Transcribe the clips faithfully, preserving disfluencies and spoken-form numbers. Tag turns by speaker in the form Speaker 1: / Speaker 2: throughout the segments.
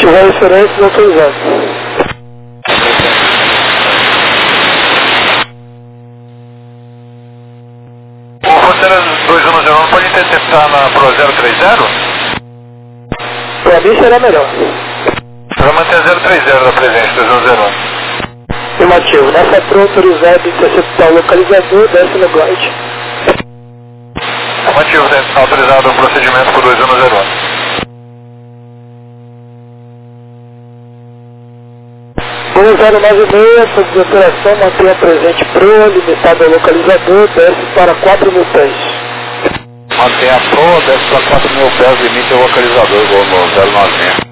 Speaker 1: Ativar referências autorizado.
Speaker 2: O Roteiras dois um zero um pode interceptar na Pro zero três zero?
Speaker 1: Para mim será melhor.
Speaker 2: Vai manter zero três zero da presente, dois um zero um.
Speaker 1: Afirmativo. Nessa Pro autorizado interceptar o localizador, desce no glide.
Speaker 2: Afirmativo, autorizado o procedimento por dois um zero um.
Speaker 1: um zero nove seis, sob de operação, mantenha presente Pro, limitado ao localizador, desce para quatro mil pés.
Speaker 2: Mantenha a Pro, desce para quatro mil pés, limite ao localizador, igual no zero nove seis.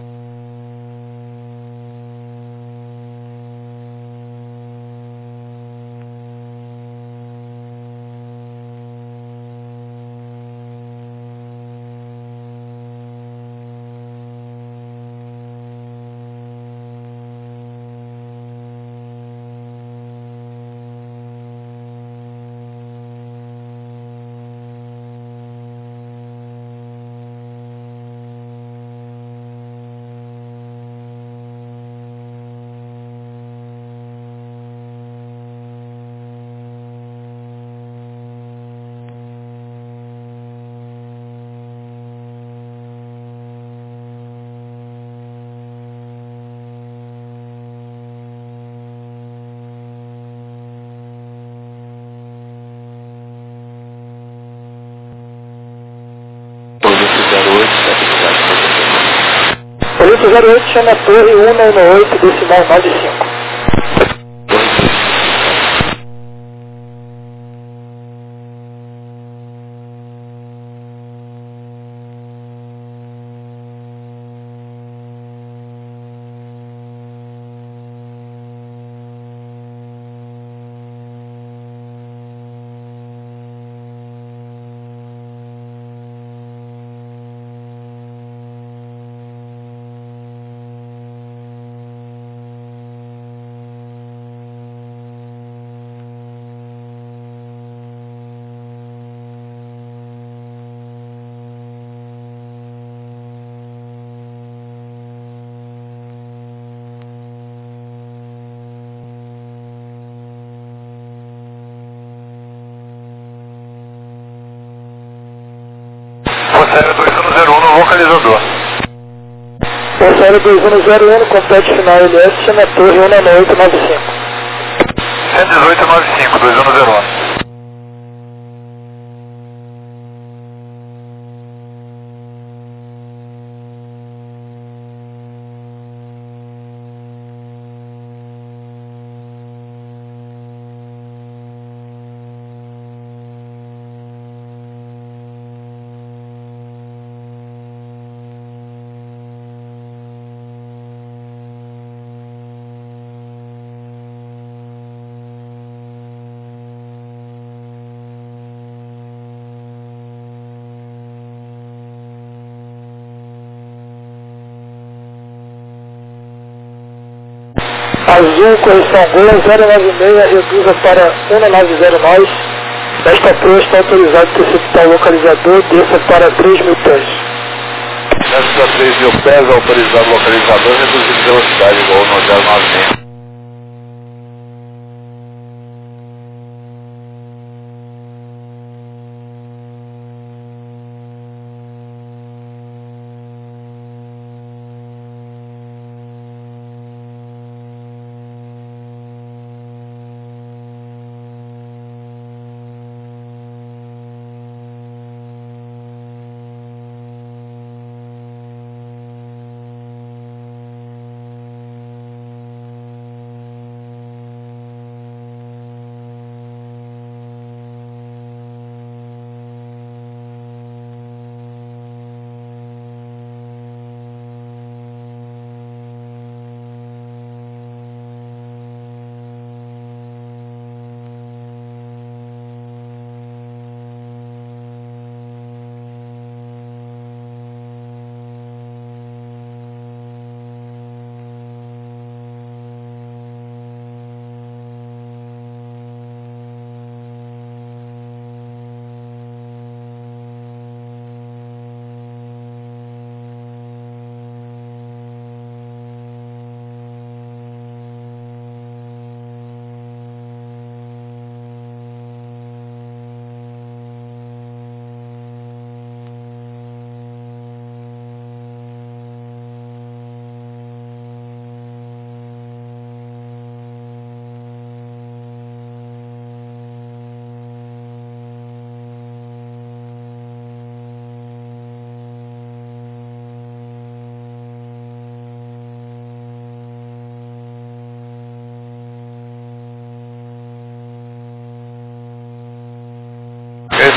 Speaker 1: Polícia zero oito, chama a torre cento e noventa e oito, decimal nove cinco.
Speaker 2: Roteiras dois um zero um no localizador.
Speaker 1: Roteiras dois um zero um, compete final L S, chama a torre cento e noventa e oito, nove cinco.
Speaker 2: cento e dezoito nove cinco, dois um zero um.
Speaker 1: Azul, correção Gol, zero nove seis, reduza para cento e noventa nós. Esta Pro está autorizada a interceptar o localizador, desça para três mil pés.
Speaker 2: Desce para três mil pés, autorizado o localizador, reduzir velocidade, igual no zero nove seis.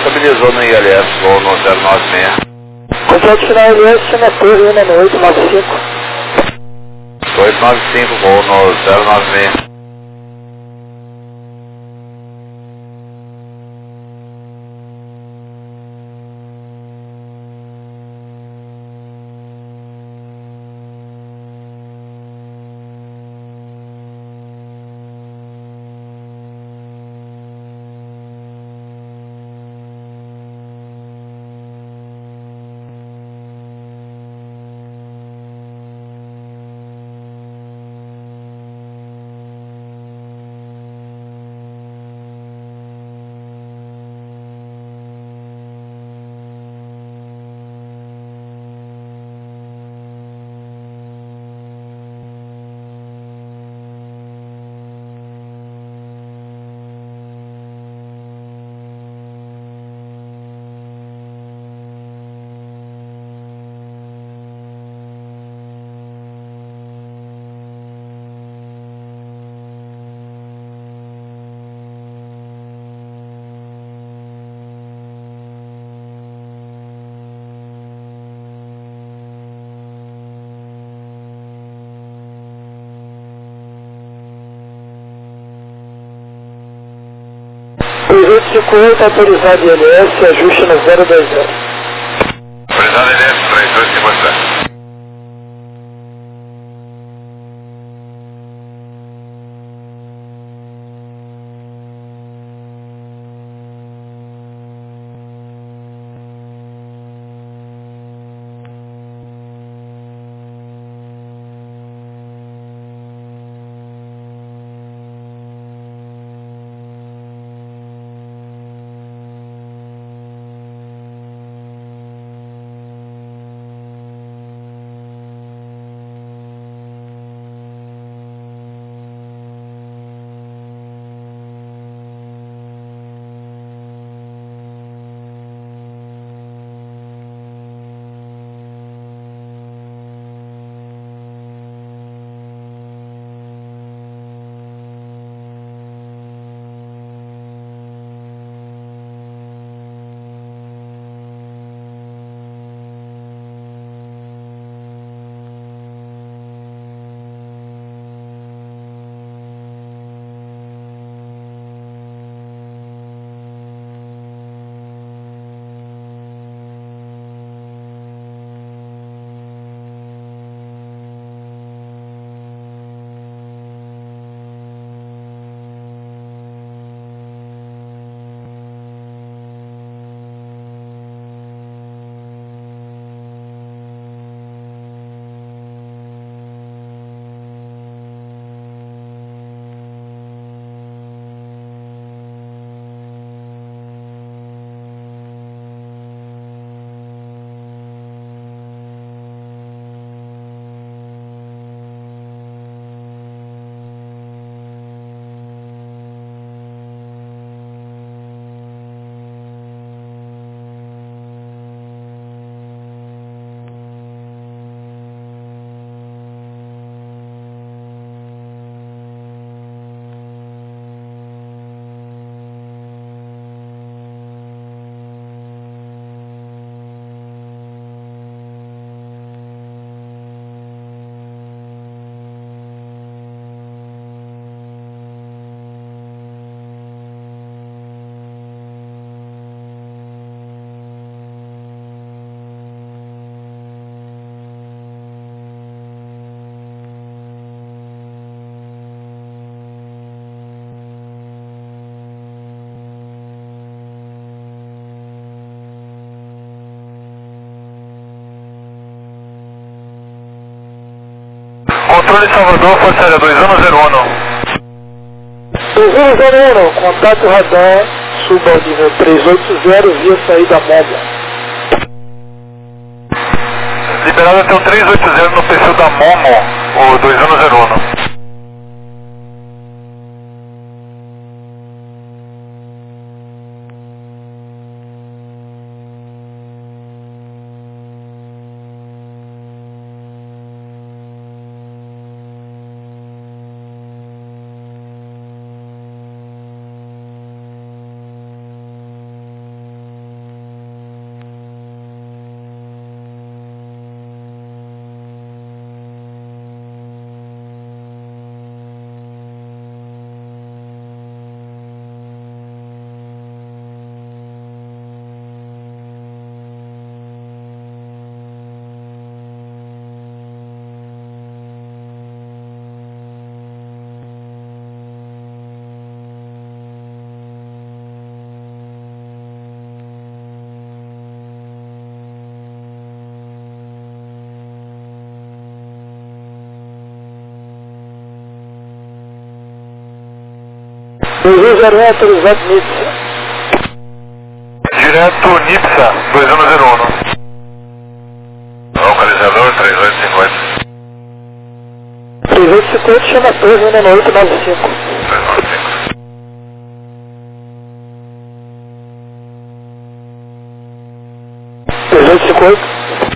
Speaker 2: estabilizou no I L S, voo no zero nove seis.
Speaker 1: Contato final I L S na torre, uma no oito nove cinco.
Speaker 2: oito nove cinco, voo no zero nove seis.
Speaker 1: trezentos e cinquenta e oito, autorizado I L S, ajuste no zero dois zero.
Speaker 2: Autorizado I L S, três dois cinco sete. Controle Salvador, Força Aérea dois um zero um.
Speaker 1: dois um zero um, contato radar, suba ao nível trezentos e oitenta via saída Momo.
Speaker 2: Liberado até o trezentos e oitenta no perfil da Momo, o dois um zero um.
Speaker 1: zero um autorizado Nipsa.
Speaker 2: Direto Nipsa, dois um zero um. Localizador três oito cinco oito.
Speaker 1: três oito cinco oito, chama a torre, Uno oito nove cinco.
Speaker 2: três nove cinco.
Speaker 1: três oito cinco oito.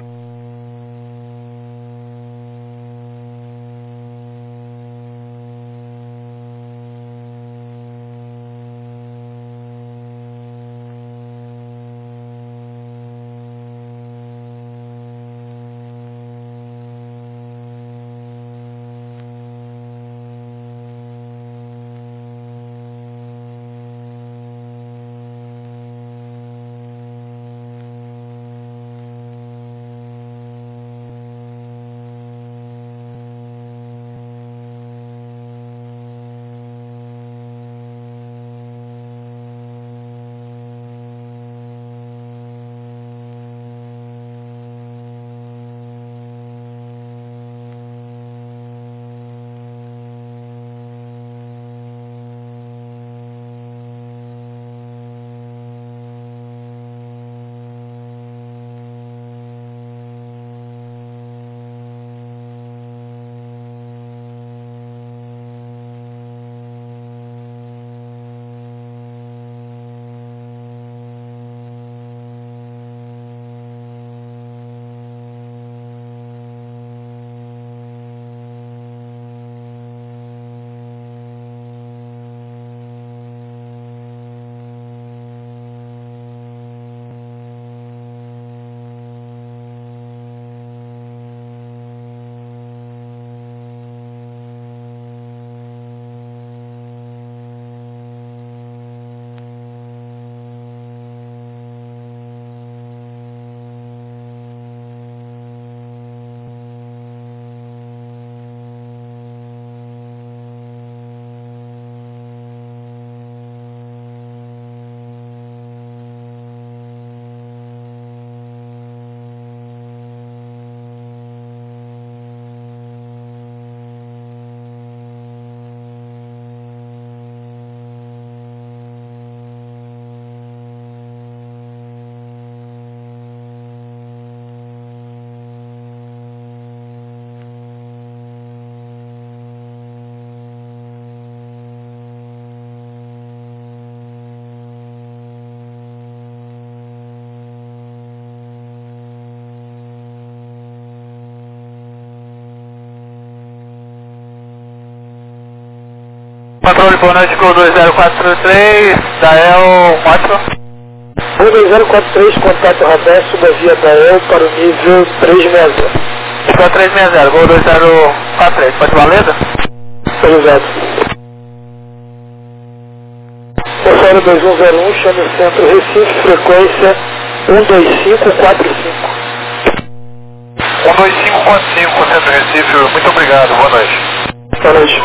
Speaker 2: Controle, boa noite, Gol dois zero quatro três, Dael quatro.
Speaker 1: Gol dois zero quatro três, contato Radar, suba via Dael para o nível três seis zero.
Speaker 2: Nível três seis zero, Gol dois zero quatro três, pode valendo?
Speaker 1: Autorizado. Bolsonaro dois um zero um, chame o centro Recife, frequência um dois cinco quatro cinco.
Speaker 2: um dois cinco quatro cinco, Centro Recife, muito obrigado, boa noite.
Speaker 1: Boa noite.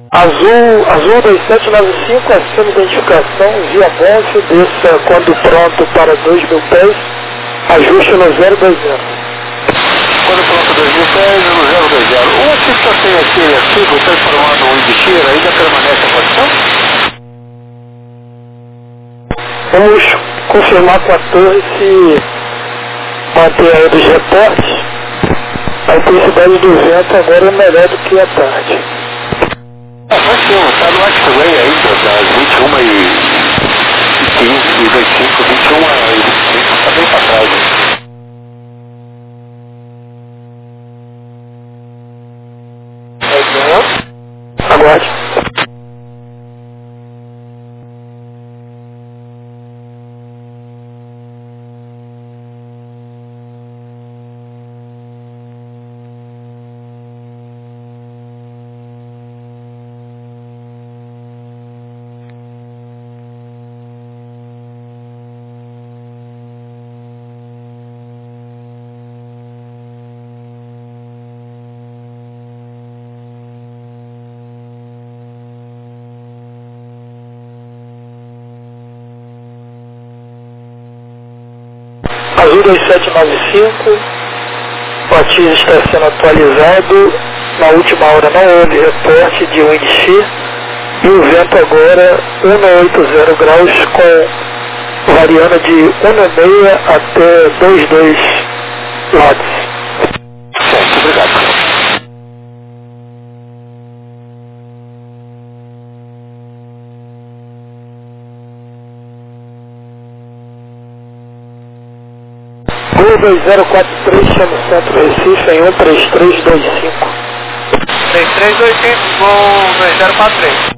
Speaker 1: Azul, azul dois sete nove cinco, acima identificação, via Bonfim, desça quando pronto para dois mil pés, ajuste no zero dois zero.
Speaker 2: Quando pronto dois mil pés, no zero dois zero. O ativo que eu tenho aqui, ativo, transformando o Indixir, ainda permanece a posição?
Speaker 1: Vamos confirmar com a torre se manter aí dos reportes. A intensidade do vento agora é melhor do que à tarde.
Speaker 2: Ah, nós temos, está no X-Ray ainda, das vinte e uma e quinze, vinte e cinco, vinte e uma e vinte e cinco, está bem para trás.
Speaker 1: Né? Aguarde. Azul dois sete nove cinco, o ativo está sendo atualizado, na última hora não houve reporte de wind shear e o vento agora cento e oitenta graus com variando de um vírgula cinco até dois vírgula dois watts.
Speaker 2: Certo, obrigado.
Speaker 1: Gol dois zero quatro três, chama o Centro Recife em um três três dois cinco.
Speaker 3: três três dois cinco, Gol dois zero quatro três.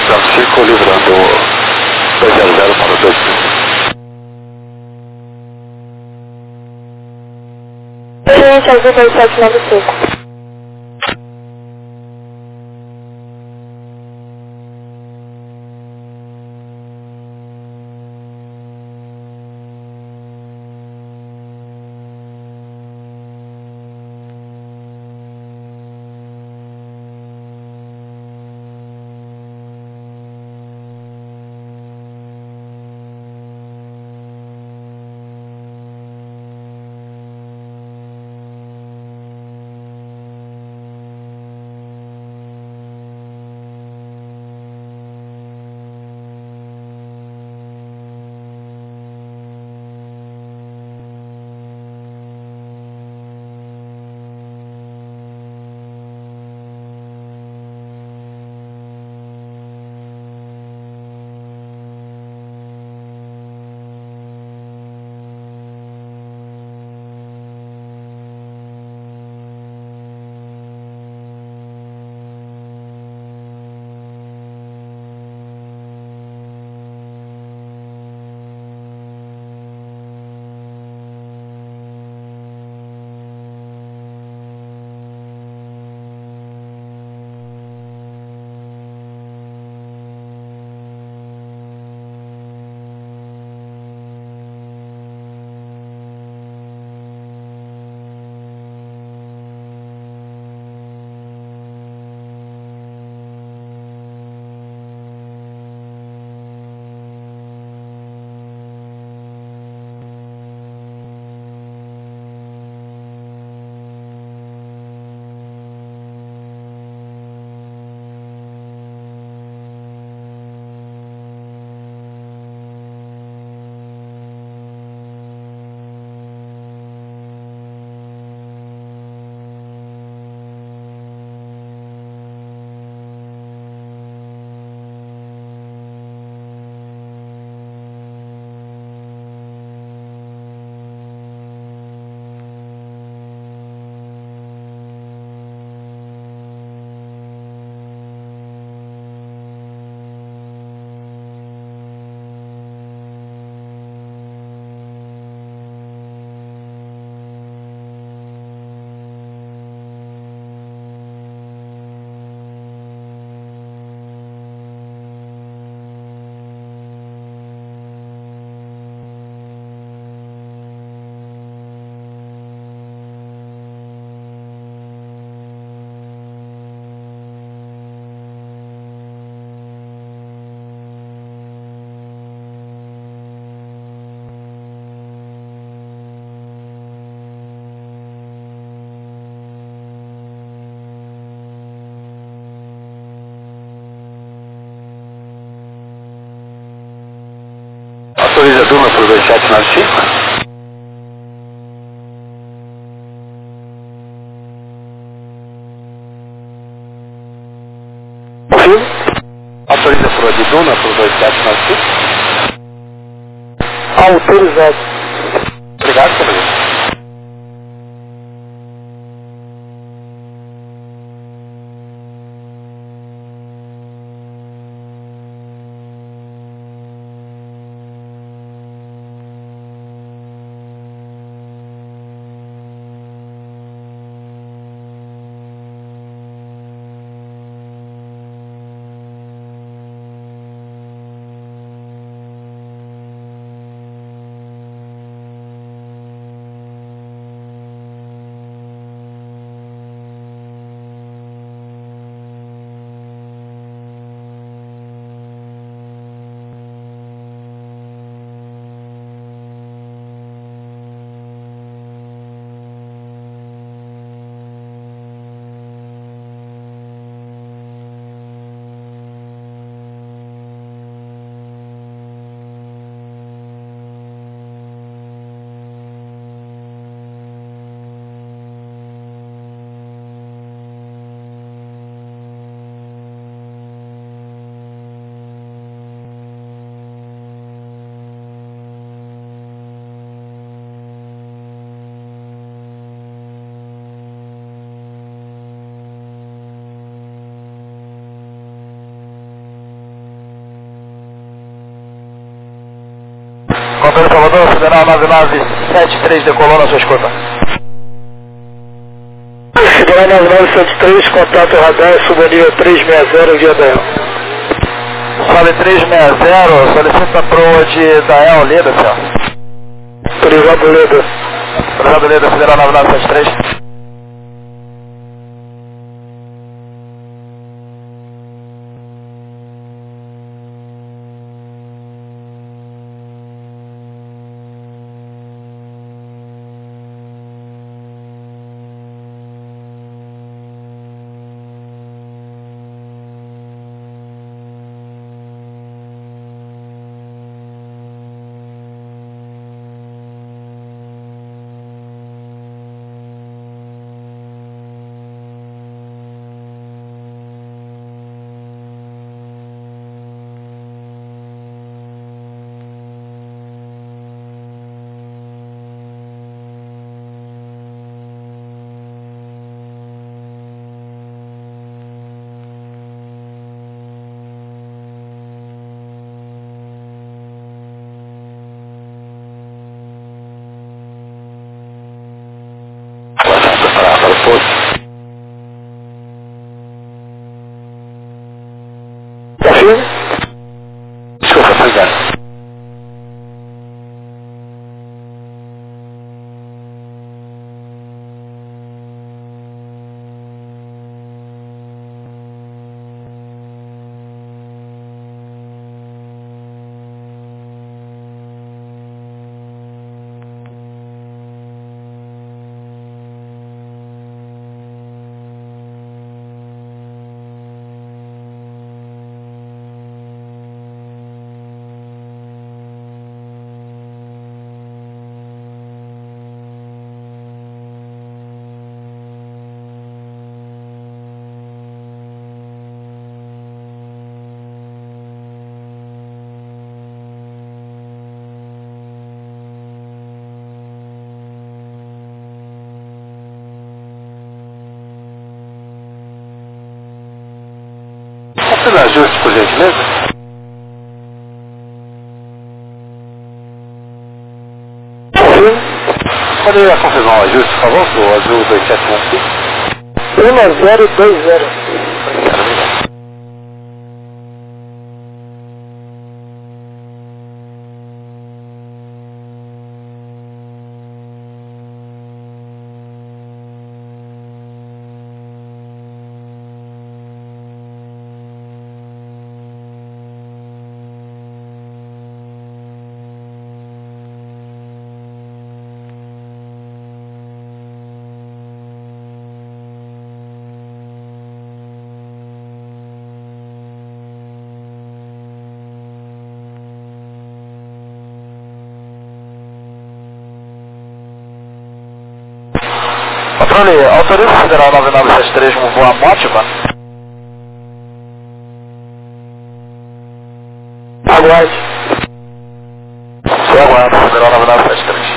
Speaker 2: nove cinco, livrando dois zero zero para o dois cinco.
Speaker 1: Gente, azul dois sete nove cinco.
Speaker 2: Autoriza a Duma para o dois sete nove cinco. Autoriza para o de Duna para o dois sete nove cinco.
Speaker 1: Autorizado.
Speaker 2: Obrigado, colega.
Speaker 4: Companheiro Salvador, Federal nove nove sete três, decolou na sua escuta.
Speaker 1: Federal nove nove sete três, contato radar, subanível trezentos e sessenta, via Dael.
Speaker 4: Sobe trezentos e sessenta, solicita a proa de Dael Leda, senhor.
Speaker 1: Obrigado, Leda.
Speaker 4: Obrigado, Leda, Federal nove nove sete três.
Speaker 1: Tá firme?
Speaker 2: Desculpa, obrigado. Posso ajuste, por gentileza? Poderia confirmar o ajuste, por favor, do azul dois sete um cinco?
Speaker 1: um zero dois zero.
Speaker 4: Controle, autoriza o Federal nove nove sete três como voar Mótiva?
Speaker 1: Aguarde.
Speaker 4: Só aguarda, Federal nove nove sete três.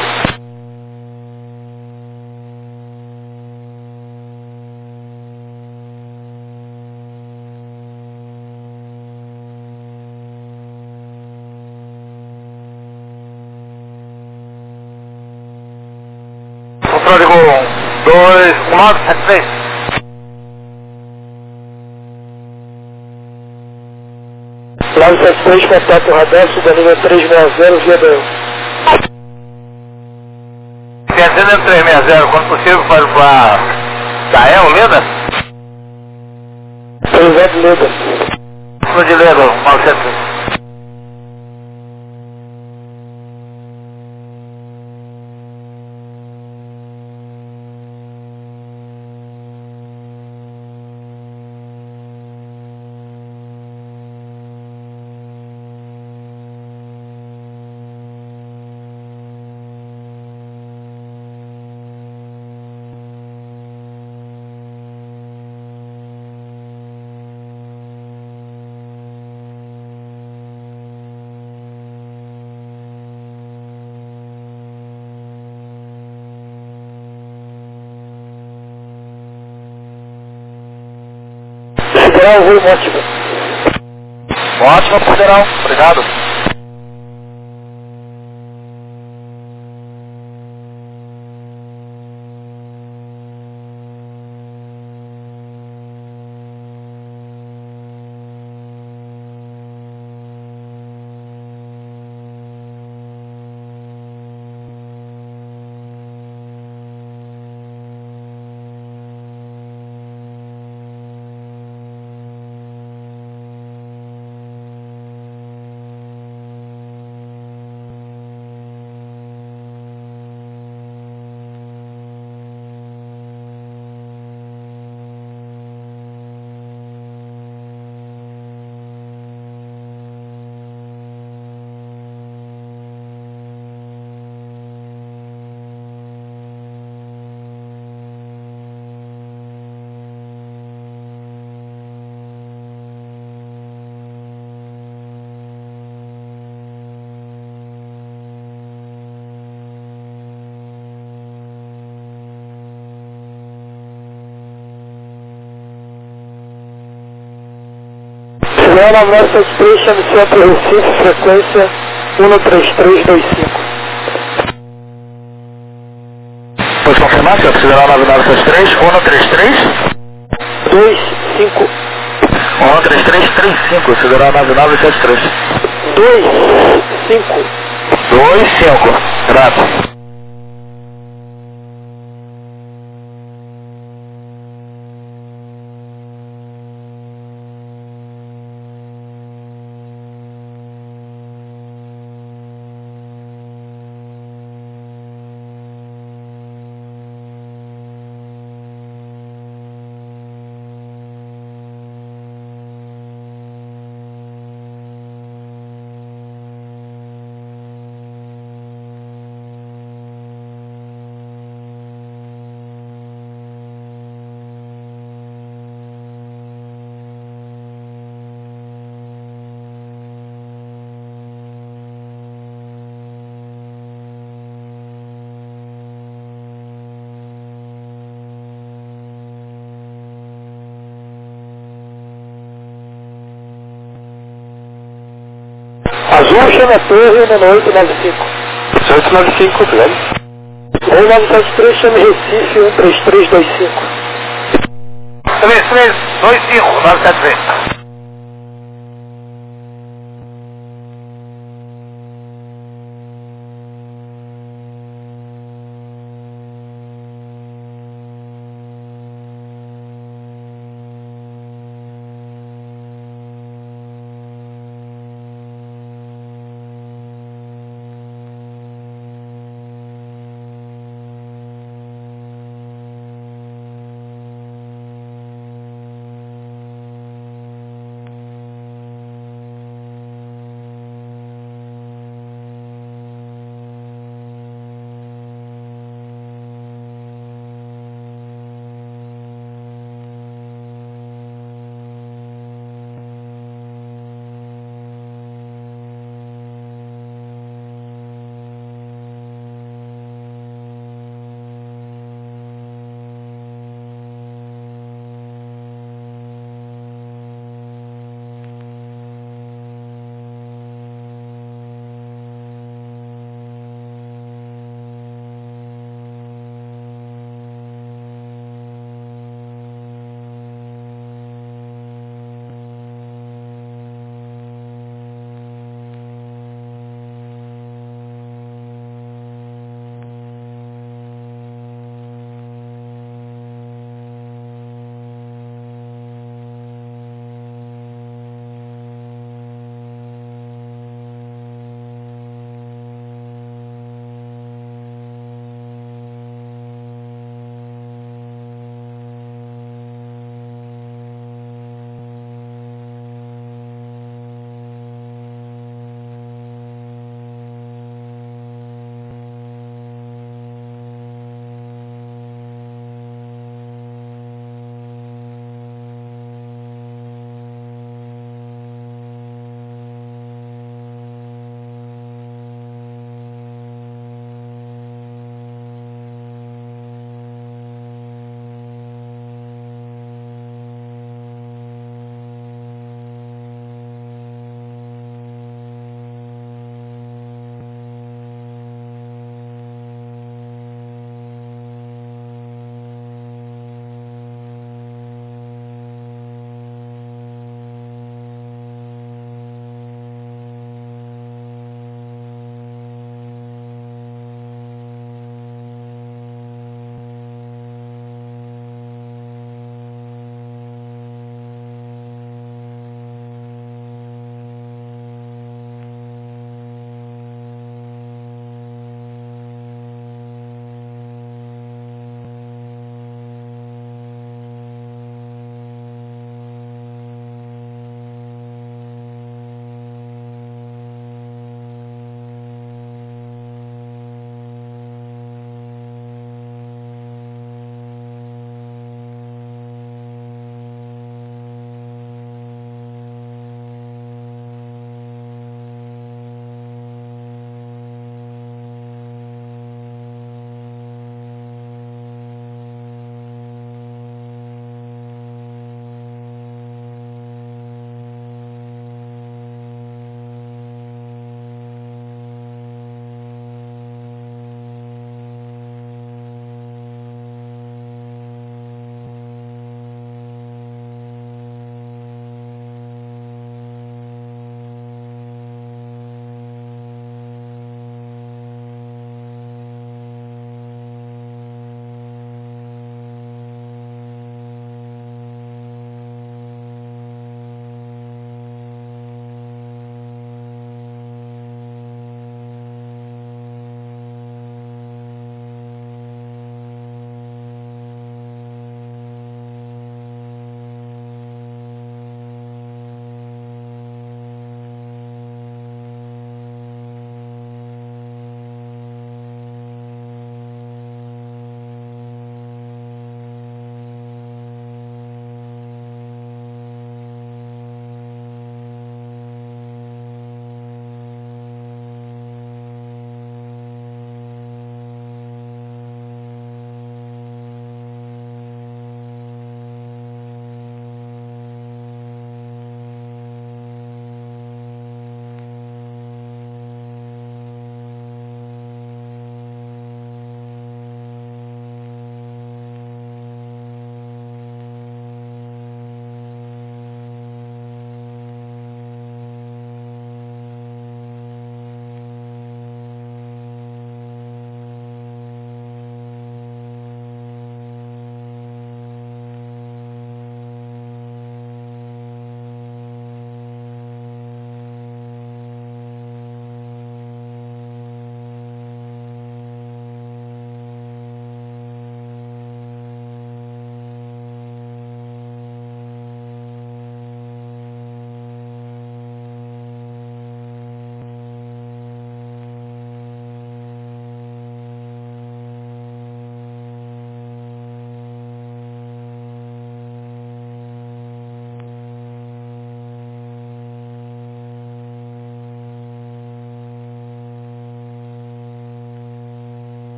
Speaker 4: Controle com dois um nove sete três.
Speaker 1: nove sete três, contato radar, subanível trezentos e sessenta, via Dael.
Speaker 4: trezentos e sessenta, quando possível, para voar Dael Leda?
Speaker 1: Obrigado, Leda.
Speaker 4: Estou de Leda, nove sete três.
Speaker 1: Federal, voo Mótiva.
Speaker 4: Ótimo, Federal. Obrigado.
Speaker 1: Israel nove nove sete três, chame centro Recife, frequência um três três dois cinco.
Speaker 4: Pode confirmar, senhor? Israel nove nove sete três, um três três?
Speaker 1: dois cinco.
Speaker 4: um três três três cinco, Israel nove nove sete três.
Speaker 1: dois cinco.
Speaker 4: dois cinco, grato.
Speaker 1: Azul, chama a torre, no oito nove cinco.
Speaker 2: oito nove cinco, velho.
Speaker 1: um nove sete três, chame Recife, um três três dois cinco.
Speaker 3: três três dois cinco, nove sete três.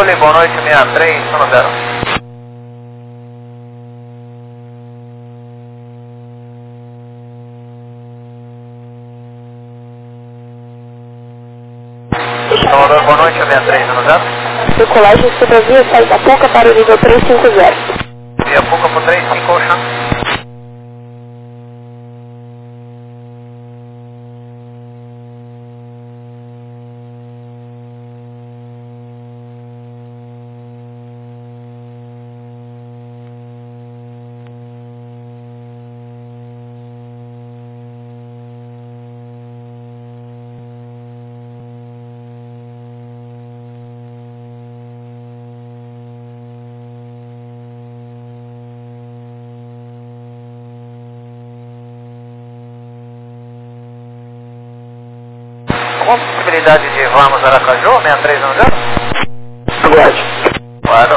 Speaker 3: Controle, boa noite, sessenta e três, sono zero. Salvador, boa noite, sessenta e três, sono zero.
Speaker 5: Decolagem sobre a via sai da Puca para o nível trezentos e cinquenta.
Speaker 3: Via Puca por três cinco, Ocean. Alguma possibilidade de voarmos Aracaju, sessenta e três, sono zero?
Speaker 1: Aguarde.
Speaker 3: Claro.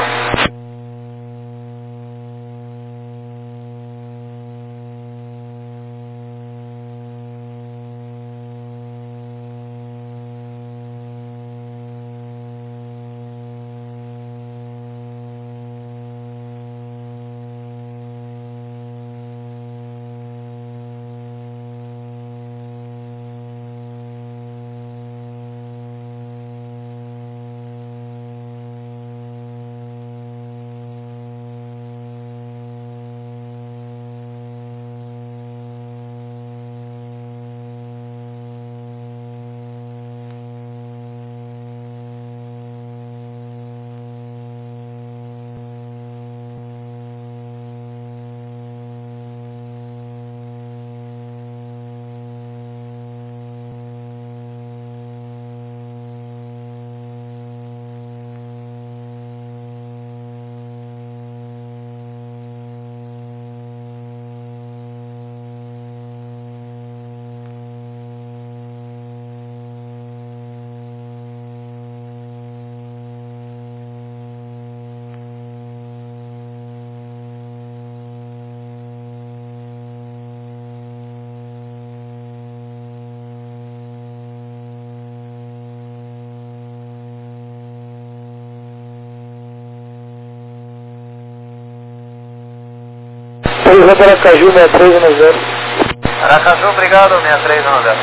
Speaker 1: Horizonte Aracaju, sessenta e três, sono zero.
Speaker 3: Aracaju, obrigado, sessenta e três, sono zero.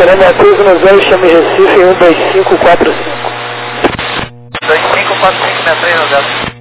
Speaker 1: Será Matheus no zero, chame Recife em um dois cinco quatro cinco.
Speaker 3: dois cinco quatro cinco seis três no zero.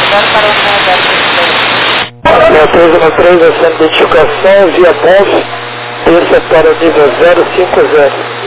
Speaker 1: seis um três, acendo de identificação, via Ponce, desça para o nível zero cinco zero.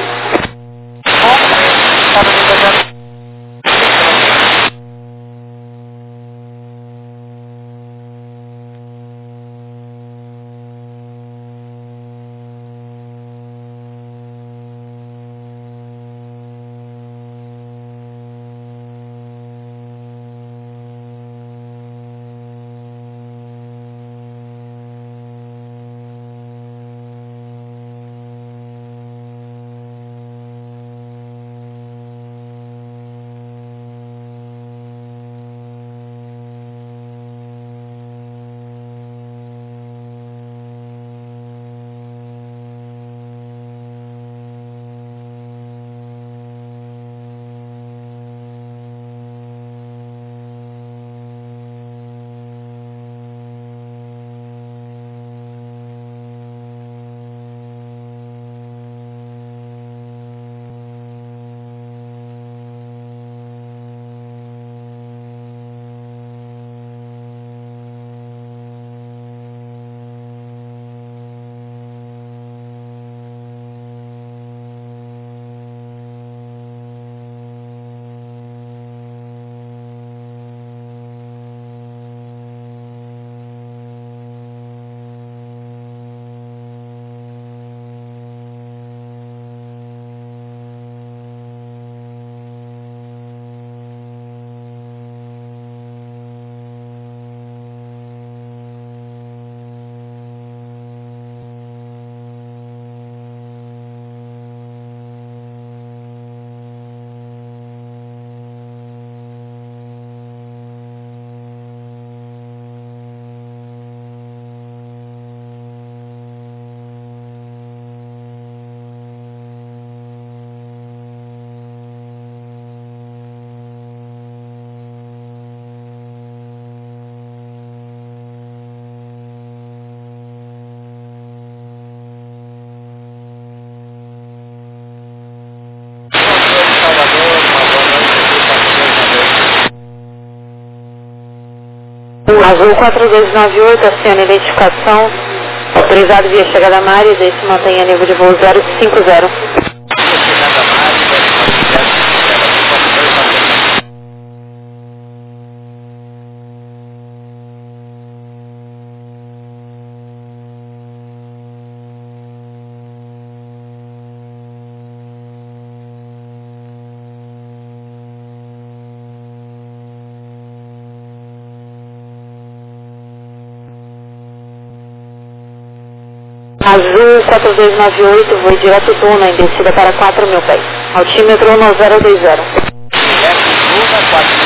Speaker 5: Azul quatro dois nove oito, aciona identificação, autorizado via chegada à área, daí se mantenha a nível de voo zero cinco zero. Azul quatro dois nove oito, voo direto Duna, em descida para quatro mil pés. Altímetro um zero dois zero.
Speaker 3: Direto Duna, quatro